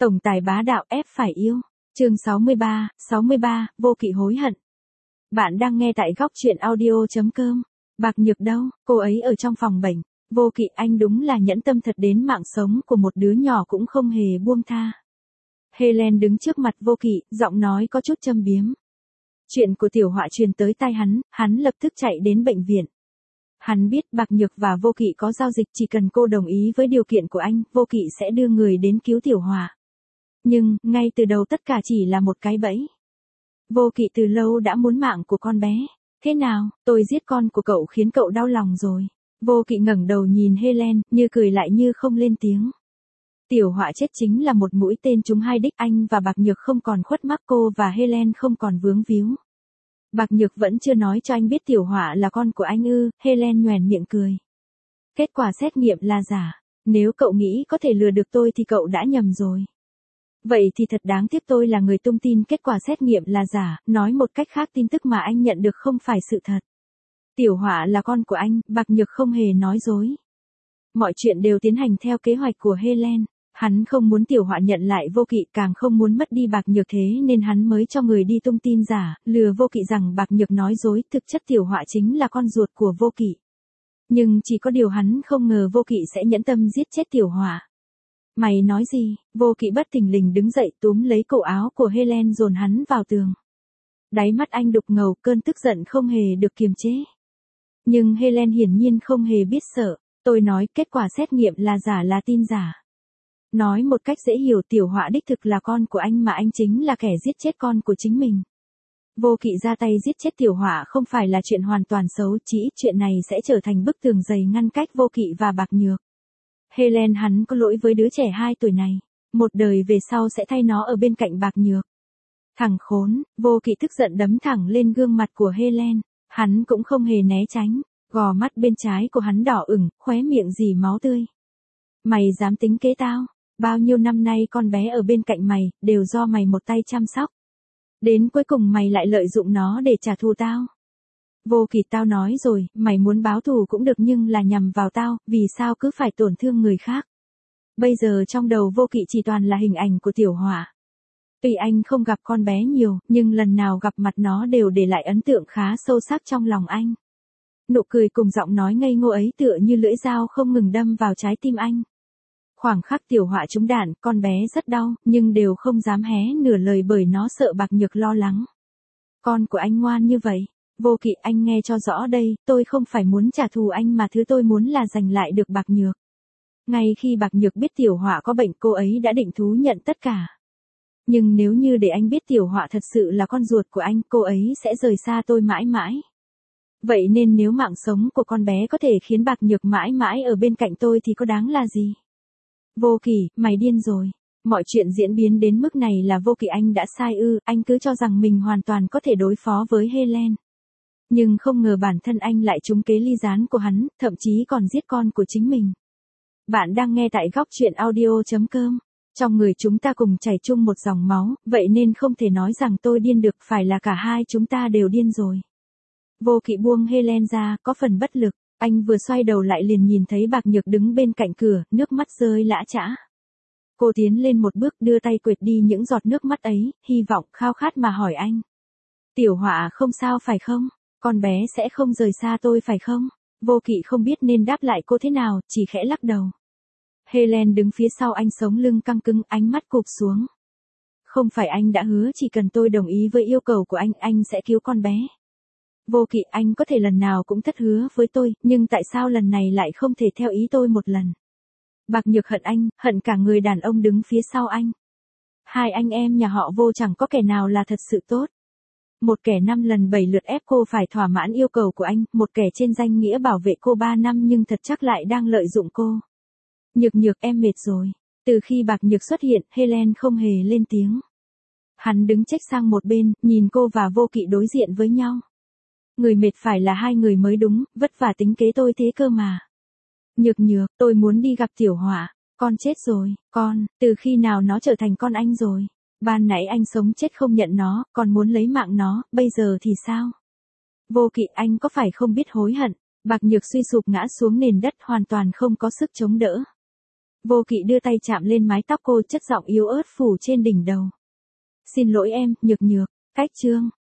Tổng tài bá đạo ép phải yêu. Chương 63, Vô Kỵ hối hận. Bạn đang nghe tại góc truyện audio.com. Bạc Nhược đâu, cô ấy ở trong phòng bệnh. Vô Kỵ, anh đúng là nhẫn tâm thật, đến mạng sống của một đứa nhỏ cũng không hề buông tha. Helen đứng trước mặt Vô Kỵ, giọng nói có chút châm biếm. Chuyện của tiểu họa truyền tới tai hắn lập tức chạy đến bệnh viện. Hắn biết Bạc Nhược và Vô Kỵ có giao dịch, chỉ cần cô đồng ý với điều kiện của anh, Vô Kỵ sẽ đưa người đến cứu tiểu họa. Nhưng, ngay từ đầu tất cả chỉ là một cái bẫy. Vô Kỵ từ lâu đã muốn mạng của con bé. Thế nào, tôi giết con của cậu khiến cậu đau lòng rồi. Vô Kỵ ngẩng đầu nhìn Helen, như cười lại như không lên tiếng. Tiểu họa chết chính là một mũi tên trúng hai đích, anh và Bạc Nhược không còn khuất mắc, cô và Helen không còn vướng víu. Bạc Nhược vẫn chưa nói cho anh biết tiểu họa là con của anh ư? Helen nhoẻn miệng cười. Kết quả xét nghiệm là giả. Nếu cậu nghĩ có thể lừa được tôi thì cậu đã nhầm rồi. Vậy thì thật đáng tiếc, tôi là người tung tin kết quả xét nghiệm là giả, nói một cách khác tin tức mà anh nhận được không phải sự thật. Tiểu họa là con của anh, Bạc Nhược không hề nói dối. Mọi chuyện đều tiến hành theo kế hoạch của Helen. Hắn không muốn tiểu họa nhận lại Vô Kỵ, càng không muốn mất đi Bạc Nhược, thế nên hắn mới cho người đi tung tin giả, lừa Vô Kỵ rằng Bạc Nhược nói dối, thực chất tiểu họa chính là con ruột của Vô Kỵ. Nhưng chỉ có điều hắn không ngờ Vô Kỵ sẽ nhẫn tâm giết chết tiểu họa. Mày nói gì? Vô Kỵ bất thình lình đứng dậy, túm lấy cổ áo của Helen dồn hắn vào tường. Đáy mắt anh đục ngầu, cơn tức giận không hề được kiềm chế. Nhưng Helen hiển nhiên không hề biết sợ. Tôi nói kết quả xét nghiệm là giả, là tin giả. Nói một cách dễ hiểu, tiểu họa đích thực là con của anh, mà anh chính là kẻ giết chết con của chính mình. Vô Kỵ ra tay giết chết tiểu họa không phải là chuyện hoàn toàn xấu, chỉ ít chuyện này sẽ trở thành bức tường dày ngăn cách Vô Kỵ và Bạc Nhược. Helen, hắn có lỗi với đứa trẻ 2 tuổi này. Một đời về sau sẽ thay nó ở bên cạnh Bạc Nhược. Thằng khốn, Vô Kỵ tức giận đấm thẳng lên gương mặt của Helen. Hắn cũng không hề né tránh. Gò mắt bên trái của hắn đỏ ửng, khóe miệng rỉ máu tươi. Mày dám tính kế tao? Bao nhiêu năm nay con bé ở bên cạnh mày, đều do mày một tay chăm sóc. Đến cuối cùng mày lại lợi dụng nó để trả thù tao. Vô Kỵ, tao nói rồi, mày muốn báo thù cũng được, nhưng là nhằm vào tao, vì sao cứ phải tổn thương người khác? Bây giờ trong đầu Vô Kỵ chỉ toàn là hình ảnh của tiểu họa. Tuy anh không gặp con bé nhiều, nhưng lần nào gặp mặt nó đều để lại ấn tượng khá sâu sắc trong lòng anh. Nụ cười cùng giọng nói ngây ngô ấy tựa như lưỡi dao không ngừng đâm vào trái tim anh. Khoảng khắc tiểu họa trúng đạn, con bé rất đau, nhưng đều không dám hé nửa lời bởi nó sợ Bạc Nhược lo lắng. Con của anh ngoan như vậy. Vô Kỵ, anh nghe cho rõ đây, tôi không phải muốn trả thù anh, mà thứ tôi muốn là giành lại được Bạc Nhược. Ngay khi Bạc Nhược biết tiểu họa có bệnh, cô ấy đã định thú nhận tất cả. Nhưng nếu như để anh biết tiểu họa thật sự là con ruột của anh, cô ấy sẽ rời xa tôi mãi mãi. Vậy nên nếu mạng sống của con bé có thể khiến Bạc Nhược mãi mãi ở bên cạnh tôi thì có đáng là gì? Vô Kỵ, mày điên rồi. Mọi chuyện diễn biến đến mức này là Vô Kỵ, anh đã sai ư? Anh cứ cho rằng mình hoàn toàn có thể đối phó với Helen. Nhưng không ngờ bản thân anh lại trúng kế ly gián của hắn, thậm chí còn giết con của chính mình. Bạn đang nghe tại góc truyện audio.com. Trong người chúng ta cùng chảy chung một dòng máu, vậy nên không thể nói rằng tôi điên được, phải là cả hai chúng ta đều điên rồi. Vô Kỵ buông Helen ra, có phần bất lực. Anh vừa xoay đầu lại liền nhìn thấy Bạc Nhược đứng bên cạnh cửa, nước mắt rơi lã chã. Cô tiến lên một bước, đưa tay quệt đi những giọt nước mắt ấy, hy vọng, khao khát mà hỏi anh. Tiểu họa không sao phải không? Con bé sẽ không rời xa tôi phải không? Vô Kỵ không biết nên đáp lại cô thế nào, chỉ khẽ lắc đầu. Helen đứng phía sau anh, sống lưng căng cứng, ánh mắt cụp xuống. Không phải anh đã hứa chỉ cần tôi đồng ý với yêu cầu của anh sẽ cứu con bé. Vô Kỵ, anh có thể lần nào cũng thất hứa với tôi, nhưng tại sao lần này lại không thể theo ý tôi một lần? Bạc Nhược hận anh, hận cả người đàn ông đứng phía sau anh. Hai anh em nhà họ Vô chẳng có kẻ nào là thật sự tốt. Một kẻ 5 lần 7 lượt ép cô phải thỏa mãn yêu cầu của anh, một kẻ trên danh nghĩa bảo vệ cô 3 năm nhưng thật chắc lại đang lợi dụng cô. Nhược, em mệt rồi. Từ khi Bạc Nhược xuất hiện, Helen không hề lên tiếng. Hắn đứng chếch sang một bên, nhìn cô và Vô Kỵ đối diện với nhau. Người mệt phải là hai người mới đúng, vất vả tính kế tôi thế cơ mà. Nhược, tôi muốn đi gặp tiểu họa. Con chết rồi, từ khi nào nó trở thành con anh rồi? Ban nãy anh sống chết không nhận nó, còn muốn lấy mạng nó, bây giờ thì sao? Vô Kỵ, anh có phải không biết hối hận? Bạc Nhược suy sụp ngã xuống nền đất, hoàn toàn không có sức chống đỡ. Vô Kỵ đưa tay chạm lên mái tóc cô, chất giọng yếu ớt phủ trên đỉnh đầu. Xin lỗi em, Nhược Nhược, cách chương.